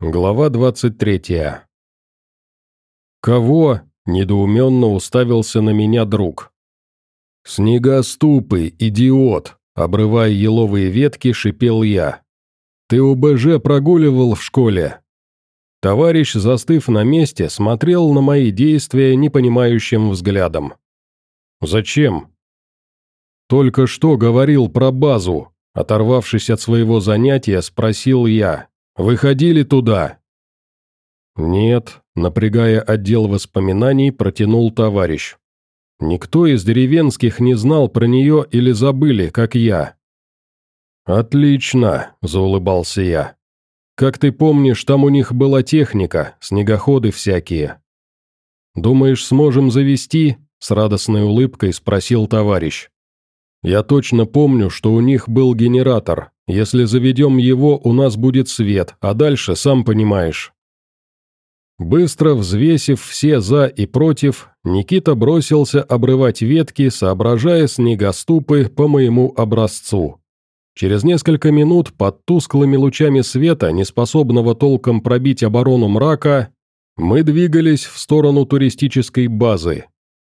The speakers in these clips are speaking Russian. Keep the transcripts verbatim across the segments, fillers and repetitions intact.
Глава двадцать третья. «Кого?» – недоуменно уставился на меня друг. «Снегоступы, идиот!» – обрывая еловые ветки, шипел я. «Ты ОБЖ прогуливал в школе?» Товарищ, застыв на месте, смотрел на мои действия непонимающим взглядом. «Зачем?» «Только что говорил про базу», – оторвавшись от своего занятия, спросил я. «Вы ходили туда?» «Нет», – напрягая отдел воспоминаний, протянул товарищ. «Никто из деревенских не знал про нее или забыли, как я». «Отлично», – заулыбался я. «Как ты помнишь, там у них была техника, снегоходы всякие». «Думаешь, сможем завести?» – с радостной улыбкой спросил товарищ. «Я точно помню, что у них был генератор. Если заведем его, у нас будет свет, а дальше, сам понимаешь». Быстро взвесив все «за» и «против», Никита бросился обрывать ветки, соображая снегоступы по моему образцу. Через несколько минут под тусклыми лучами света, неспособного толком пробить оборону мрака, мы двигались в сторону туристической базы.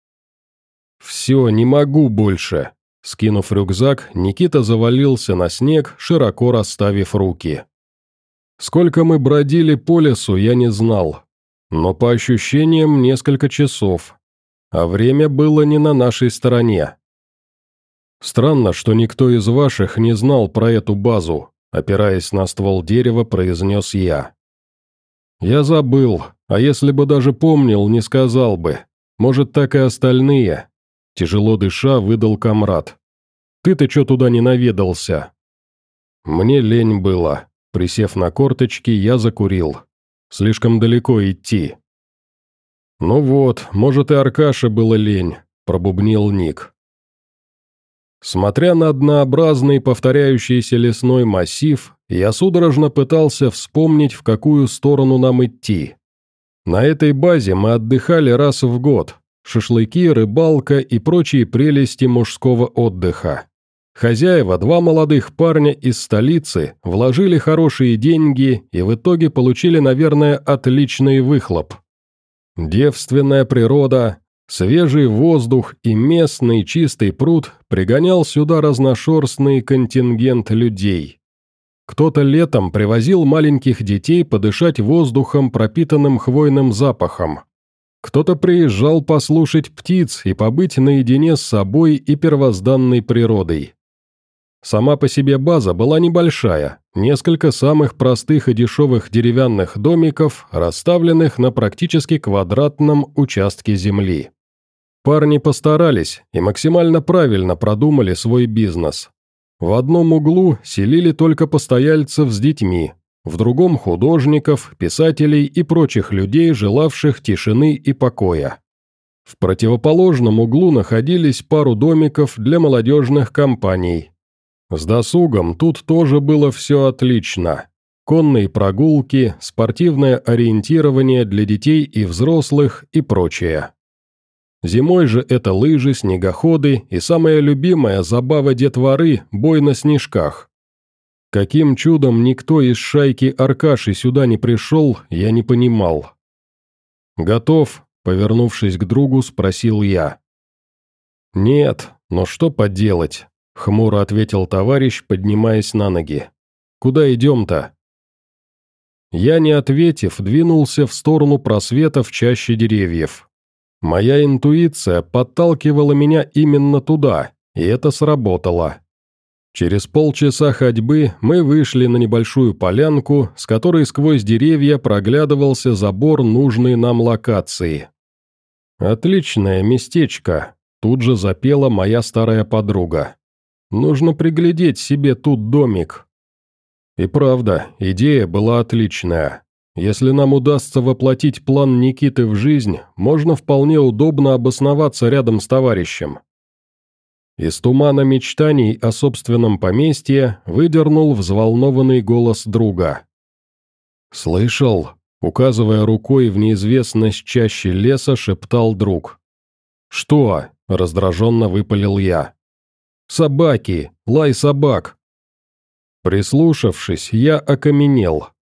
«Все, не могу больше», — скинув рюкзак, Никита завалился на снег, широко расставив руки. Сколько мы бродили по лесу, я не знал. Но по ощущениям несколько часов, а время было не на нашей стороне. «Странно, что никто из ваших не знал про эту базу», опираясь на ствол дерева, произнес я. «Я забыл, а если бы даже помнил, не сказал бы. Может, так и остальные», тяжело дыша, выдал комрад. «Ты-то чё туда не наведался?» Мне лень было. Присев на корточки, я закурил. Слишком далеко идти. «Ну вот, может, и Аркаше было лень», – пробубнил Ник. Смотря на однообразный повторяющийся лесной массив, я судорожно пытался вспомнить, в какую сторону нам идти. На этой базе мы отдыхали раз в год. Шашлыки, рыбалка и прочие прелести мужского отдыха. Хозяева, два молодых парня из столицы, вложили хорошие деньги и в итоге получили, наверное, отличный выхлоп. Девственная природа, свежий воздух и местный чистый пруд пригонял сюда разношерстный контингент людей. Кто-то летом привозил маленьких детей подышать воздухом, пропитанным хвойным запахом. Кто-то приезжал послушать птиц и побыть наедине с собой и первозданной природой. Сама по себе база была небольшая, несколько самых простых и дешевых деревянных домиков, расставленных на практически квадратном участке земли. Парни постарались и максимально правильно продумали свой бизнес. В одном углу селили только постояльцев с детьми, в другом – художников, писателей и прочих людей, желавших тишины и покоя. В противоположном углу находились пару домиков для молодежных компаний. С досугом тут тоже было все отлично. Конные прогулки, спортивное ориентирование для детей и взрослых и прочее. Зимой же это лыжи, снегоходы и самая любимая забава детворы – бой на снежках. Каким чудом никто из шайки Аркаши сюда не пришел, я не понимал. «Готов?» – повернувшись к другу, спросил я. «Нет, но что поделать?» – хмуро ответил товарищ, поднимаясь на ноги. «Куда идем-то?» Я, не ответив, двинулся в сторону просвета в чаще деревьев. Моя интуиция подталкивала меня именно туда, и это сработало. Через полчаса ходьбы мы вышли на небольшую полянку, с которой сквозь деревья проглядывался забор нужной нам локации. «Отличное местечко», – тут же запела моя старая подруга. «Нужно приглядеть себе тут домик». И правда, идея была отличная. Если нам удастся воплотить план Никиты в жизнь, можно вполне удобно обосноваться рядом с товарищем. Из тумана мечтаний о собственном поместье выдернул взволнованный голос друга. «Слышал?» – указывая рукой в неизвестность чаще леса, шептал друг. «Что?» – раздраженно выпалил я. «Собаки! Лай собак!» Прислушавшись, я окаменел.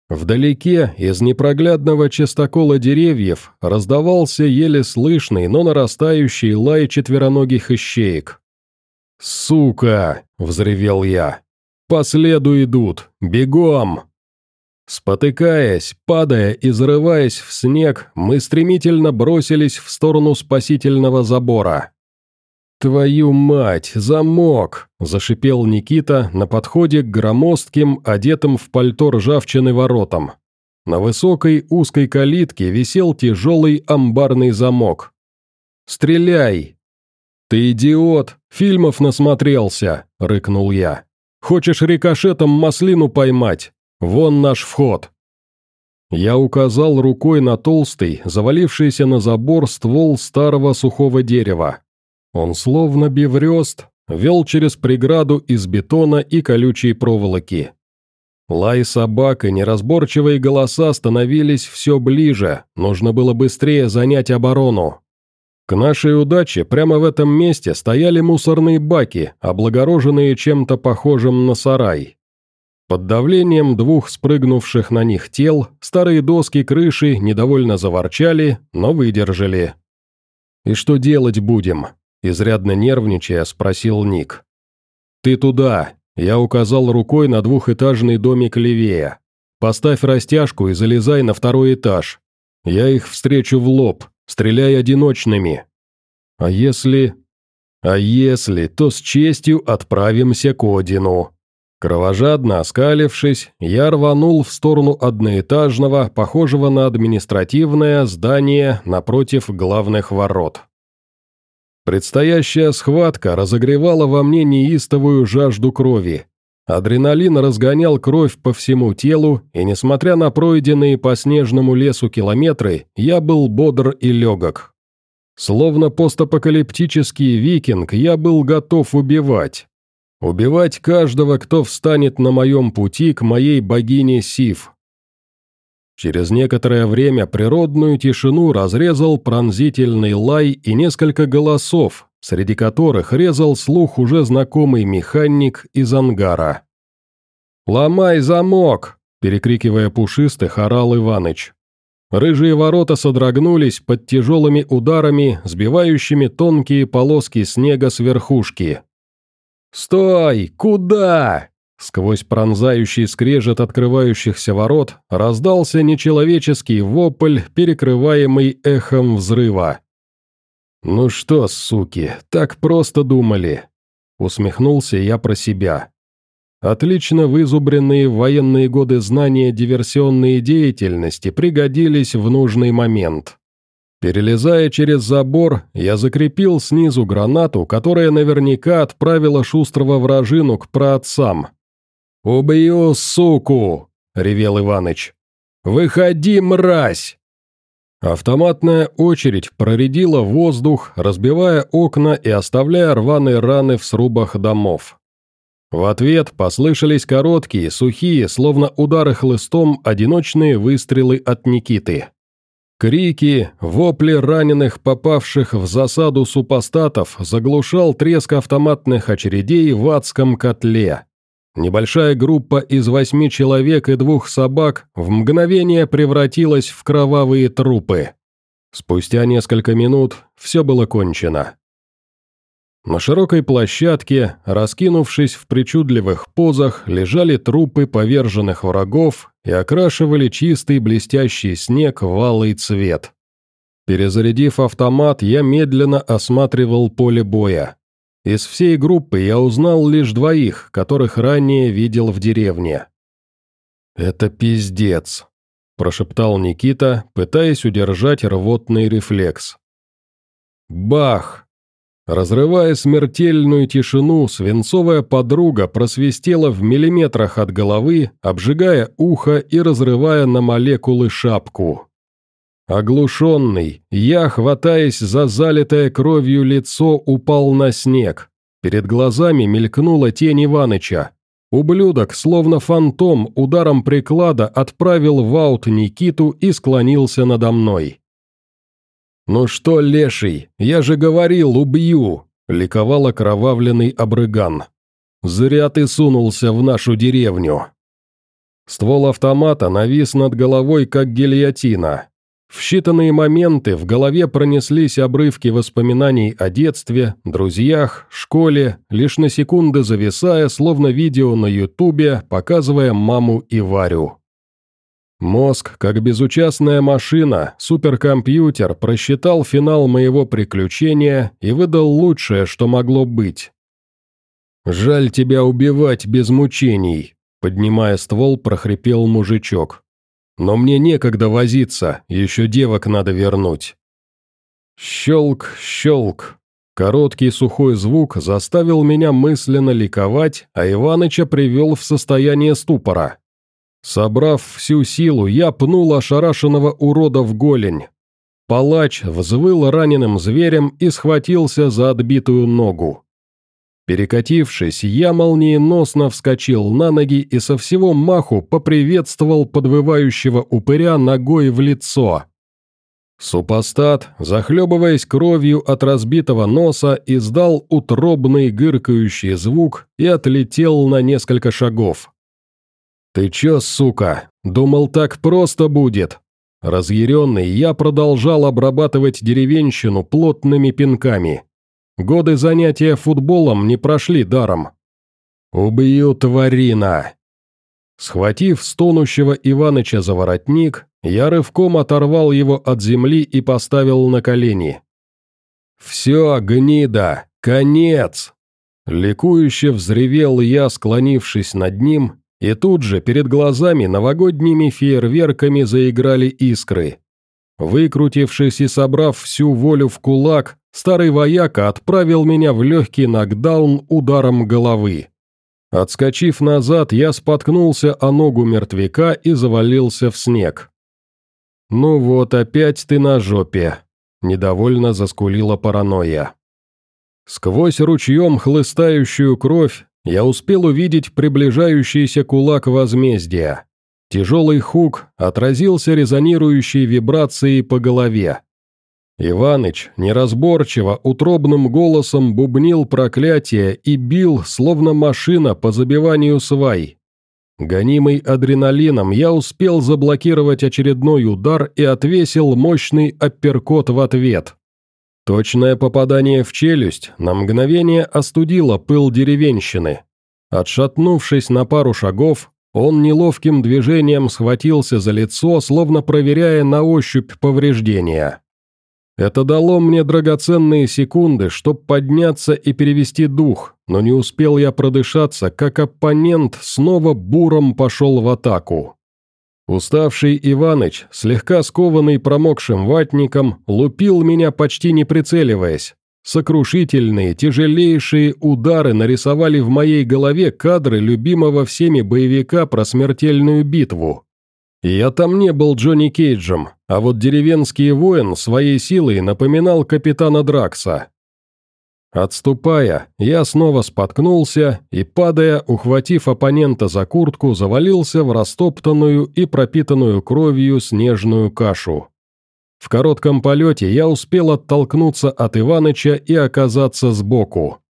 Вдалеке из непроглядного частокола деревьев раздавался еле слышный, но нарастающий лай четвероногих ищеек. «Сука!» – взревел я. «По следу идут! Бегом!» Спотыкаясь, падая и зарываясь в снег, мы стремительно бросились в сторону спасительного забора. «Твою мать, замок!» – зашипел Никита на подходе к громоздким, одетым в пальто ржавчины воротам. На высокой узкой калитке висел тяжелый амбарный замок. «Стреляй!» «Ты идиот! Фильмов насмотрелся!» – рыкнул я. «Хочешь рикошетом маслину поймать? Вон наш вход!» Я указал рукой на толстый, завалившийся на забор ствол старого сухого дерева. Он словно биврёст вел через преграду из бетона и колючей проволоки. Лай собак и неразборчивые голоса становились все ближе, нужно было быстрее занять оборону. К нашей удаче прямо в этом месте стояли мусорные баки, облагороженные чем-то похожим на сарай. Под давлением двух спрыгнувших на них тел старые доски крыши недовольно заворчали, но выдержали. «И что делать будем?» – изрядно нервничая спросил Ник. «Ты туда!» – я указал рукой на двухэтажный домик левее. «Поставь растяжку и залезай на второй этаж. Я их встречу в лоб, стреляй одиночными. А если... А если, то с честью отправимся к Одину». Кровожадно оскалившись, я рванул в сторону одноэтажного, похожего на административное здание напротив главных ворот. Предстоящая схватка разогревала во мне неистовую жажду крови. Адреналин разгонял кровь по всему телу, и, несмотря на пройденные по снежному лесу километры, я был бодр и легок. Словно постапокалиптический викинг, я был готов убивать. Убивать каждого, кто встанет на моем пути к моей богине Сив. Через некоторое время природную тишину разрезал пронзительный лай и несколько голосов, среди которых резал слух уже знакомый механик из ангара. «Ломай замок!» – перекрикивая пушистых, орал Иваныч. Рыжие ворота содрогнулись под тяжелыми ударами, сбивающими тонкие полоски снега с верхушки. «Стой! Куда?» Сквозь пронзающий скрежет открывающихся ворот раздался нечеловеческий вопль, перекрываемый эхом взрыва. «Ну что, суки, так просто думали?» Усмехнулся я про себя. Отлично вызубренные в военные годы знания диверсионной деятельности пригодились в нужный момент. Перелезая через забор, я закрепил снизу гранату, которая наверняка отправила шустрого вражину к праотцам. «Убью, суку!» – ревел Иваныч. «Выходи, мразь!» Автоматная очередь проредила воздух, разбивая окна и оставляя рваные раны в срубах домов. В ответ послышались короткие, сухие, словно удары хлыстом, одиночные выстрелы от Никиты. Крики, вопли раненых, попавших в засаду супостатов, заглушал треск автоматных очередей в адском котле. Небольшая группа из восьми человек и двух собак в мгновение превратилась в кровавые трупы. Спустя несколько минут все было кончено. На широкой площадке, раскинувшись в причудливых позах, лежали трупы поверженных врагов и окрашивали чистый блестящий снег в алый цвет. Перезарядив автомат, я медленно осматривал поле боя. Из всей группы я узнал лишь двоих, которых ранее видел в деревне. «Это пиздец», – прошептал Никита, пытаясь удержать рвотный рефлекс. Бах! Разрывая смертельную тишину, свинцовая подруга просвистела в миллиметрах от головы, обжигая ухо и разрывая на молекулы шапку. Оглушенный, я, хватаясь за залитое кровью лицо, упал на снег. Перед глазами мелькнула тень Иваныча. Ублюдок, словно фантом, ударом приклада отправил в аут Никиту и склонился надо мной. «Ну что, леший, я же говорил, убью!» – ликовал окровавленный обрыган. «Зря ты сунулся в нашу деревню!» Ствол автомата навис над головой, как гильотина. В считанные моменты в голове пронеслись обрывки воспоминаний о детстве, друзьях, школе, лишь на секунды зависая, словно видео на ютубе, показывая маму и Варю. Мозг, как безучастная машина, суперкомпьютер, просчитал финал моего приключения и выдал лучшее, что могло быть. «Жаль тебя убивать без мучений», — поднимая ствол, прохрипел мужичок. «Но мне некогда возиться, еще девок надо вернуть». Щелк, щелк. Короткий сухой звук заставил меня мысленно ликовать, а Иваныча привел в состояние ступора. Собрав всю силу, я пнул ошарашенного урода в голень. Палач взвыл раненым зверем и схватился за отбитую ногу. Перекатившись, я молниеносно вскочил на ноги и со всего маху поприветствовал подвывающего упыря ногой в лицо. Супостат, захлебываясь кровью от разбитого носа, издал утробный гыркающий звук и отлетел на несколько шагов. «Ты чё, сука, думал, так просто будет?» Разъяренный, я продолжал обрабатывать деревенщину плотными пинками. Годы занятия футболом не прошли даром. «Убью, тварина!» Схватив стонущего Иваныча за воротник, я рывком оторвал его от земли и поставил на колени. «Все, гнида, конец!» Ликующе взревел я, склонившись над ним, и тут же перед глазами новогодними фейерверками заиграли искры. Выкрутившись и собрав всю волю в кулак, старый вояка отправил меня в легкий нокдаун ударом головы. Отскочив назад, я споткнулся о ногу мертвяка и завалился в снег. «Ну вот, опять ты на жопе», – недовольно заскулила паранойя. Сквозь ручьем хлыстающую кровь я успел увидеть приближающийся кулак возмездия. Тяжелый хук отразился резонирующей вибрацией по голове. Иваныч неразборчиво утробным голосом бубнил проклятие и бил, словно машина по забиванию свай. Гонимый адреналином, я успел заблокировать очередной удар и отвесил мощный апперкот в ответ. Точное попадание в челюсть на мгновение остудило пыл деревенщины. Отшатнувшись на пару шагов, он неловким движением схватился за лицо, словно проверяя на ощупь повреждения. Это дало мне драгоценные секунды, чтобы подняться и перевести дух, но не успел я продышаться, как оппонент снова буром пошел в атаку. Уставший Иваныч, слегка скованный промокшим ватником, лупил меня почти не прицеливаясь. Сокрушительные, тяжелейшие удары нарисовали в моей голове кадры любимого всеми боевика про смертельную битву. Я там не был Джонни Кейджем, а вот деревенский воин своей силой напоминал капитана Дракса. Отступая, я снова споткнулся и, падая, ухватив оппонента за куртку, завалился в растоптанную и пропитанную кровью снежную кашу. В коротком полете я успел оттолкнуться от Иваныча и оказаться сбоку.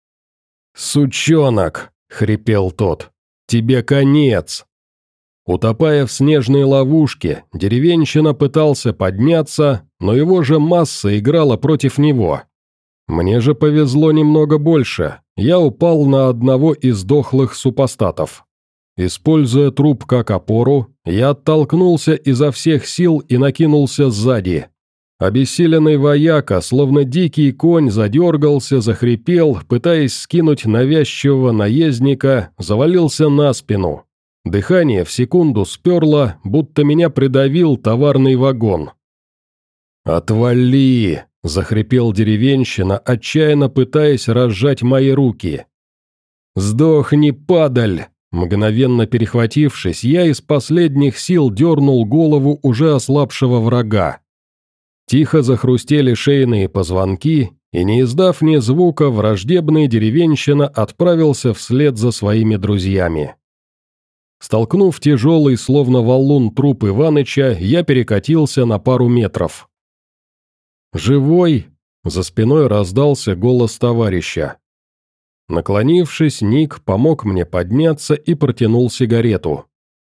«Сучонок!» — хрипел тот. «Тебе конец!» Утопая в снежной ловушке, деревенщина пытался подняться, но его же масса играла против него. Мне же повезло немного больше, я упал на одного из дохлых супостатов. Используя труп как опору, я оттолкнулся изо всех сил и накинулся сзади. Обессиленный вояка, словно дикий конь, задергался, захрипел, пытаясь скинуть навязчивого наездника, завалился на спину. Дыхание в секунду сперло, будто меня придавил товарный вагон. «Отвали!» – захрипел деревенщина, отчаянно пытаясь разжать мои руки. «Сдохни, падаль!» Мгновенно перехватившись, я из последних сил дернул голову уже ослабшего врага. Тихо захрустели шейные позвонки, и, не издав ни звука, враждебный деревенщина отправился вслед за своими друзьями. Столкнув тяжелый, словно валун, труп Иваныча, я перекатился на пару метров. «Живой?» – за спиной раздался голос товарища. Наклонившись, Ник помог мне подняться и протянул сигарету.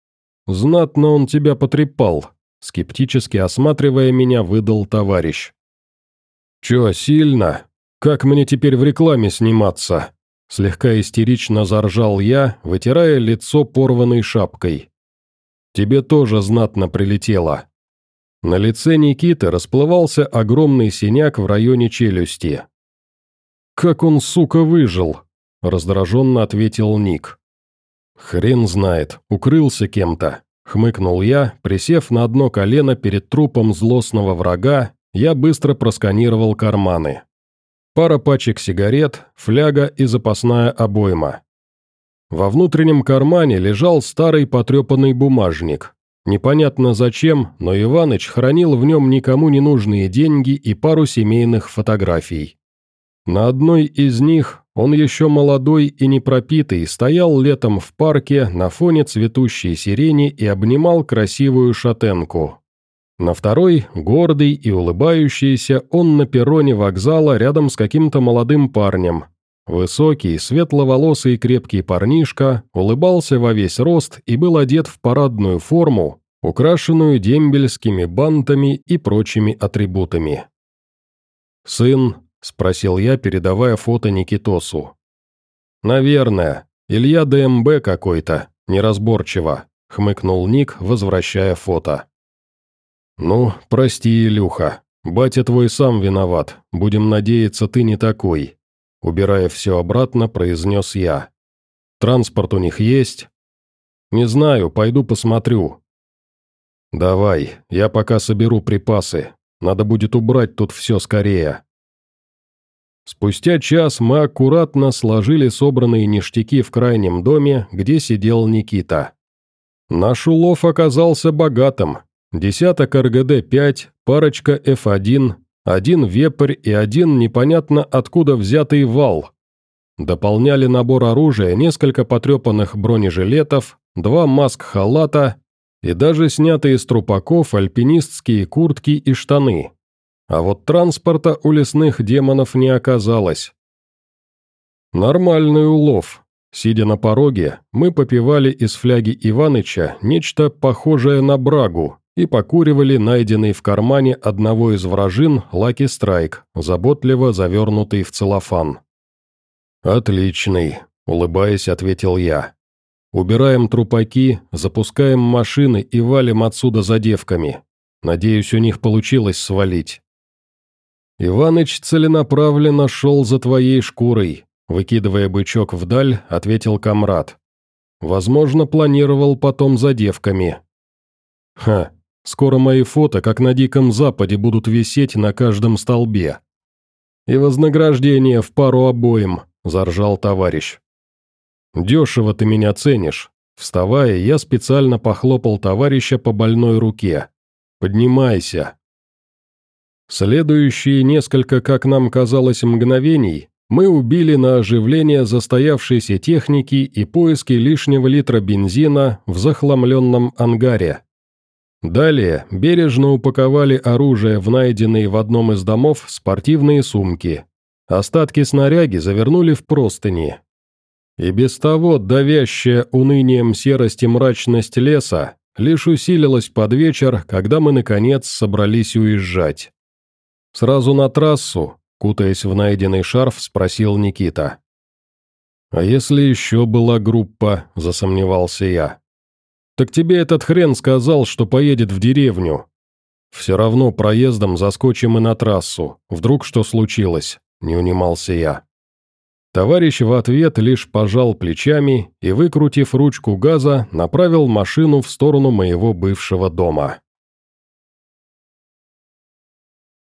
Знатно он тебя потрепал», — скептически осматривая меня, выдал товарищ. «Чё, сильно? Как мне теперь в рекламе сниматься?» Слегка истерично заржал я, вытирая лицо порванной шапкой. «Тебе тоже знатно прилетело». На лице Никиты расплывался огромный синяк в районе челюсти. «Как он, сука, выжил?» – раздраженно ответил Ник. «Хрен знает, укрылся кем-то», – хмыкнул я, присев на одно колено перед трупом злостного врага, я быстро просканировал карманы. Пара пачек сигарет, фляга и запасная обойма. Во внутреннем кармане лежал старый потрепанный бумажник. Непонятно зачем, но Иваныч хранил в нем никому не нужные деньги и пару семейных фотографий. На одной из них он еще молодой и непропитый стоял летом в парке на фоне цветущей сирени и обнимал красивую шатенку. На второй, гордый и улыбающийся, он на перроне вокзала рядом с каким-то молодым парнем. Высокий, светловолосый крепкий парнишка улыбался во весь рост и был одет в парадную форму, украшенную дембельскими бантами и прочими атрибутами. «Сын?» – спросил я, передавая фото Никитосу. «Наверное. Илья ДМБ какой-то, неразборчиво», – хмыкнул Ник, возвращая фото. «Ну, прости, Илюха. Батя твой сам виноват. Будем надеяться, ты не такой», – убирая все обратно, произнес я. «Транспорт у них есть?» «Не знаю, пойду посмотрю». «Давай, я пока соберу припасы. Надо будет убрать тут все скорее». Спустя час мы аккуратно сложили собранные ништяки в крайнем доме, где сидел Никита. Наш улов оказался богатым. Десяток эр гэ дэ пять, парочка эф один, один вепрь и один непонятно откуда взятый вал. Дополняли набор оружия несколько потрепанных бронежилетов, два маск-халата и даже снятые с трупаков альпинистские куртки и штаны. А вот транспорта у лесных демонов не оказалось. Нормальный улов. Сидя на пороге, мы попивали из фляги Иваныча нечто похожее на брагу и покуривали найденный в кармане одного из вражин Lucky Strike, заботливо завернутый в целлофан. «Отличный», — улыбаясь, ответил я. «Убираем трупаки, запускаем машины и валим отсюда за девками. Надеюсь, у них получилось свалить». «Иваныч целенаправленно шел за твоей шкурой», — выкидывая бычок вдаль, ответил комрад. «Возможно, планировал потом за девками». «Ха, скоро мои фото, как на Диком Западе, будут висеть на каждом столбе». «И вознаграждение в пару обоим», — заржал товарищ. «Дешево ты меня ценишь». Вставая, я специально похлопал товарища по больной руке. «Поднимайся». Следующие несколько, как нам казалось, мгновений мы убили на оживление застоявшейся техники и поиски лишнего литра бензина в захламленном ангаре. Далее бережно упаковали оружие в найденные в одном из домов спортивные сумки. Остатки снаряги завернули в простыни. И без того давящая унынием серость и мрачность леса лишь усилилась под вечер, когда мы, наконец, собрались уезжать. «Сразу на трассу?» – кутаясь в найденный шарф, спросил Никита. «А если еще была группа?» – засомневался я. «Так тебе этот хрен сказал, что поедет в деревню». «Все равно проездом заскочим и на трассу. Вдруг что случилось?» – не унимался я. Товарищ в ответ лишь пожал плечами и, выкрутив ручку газа, направил машину в сторону моего бывшего дома.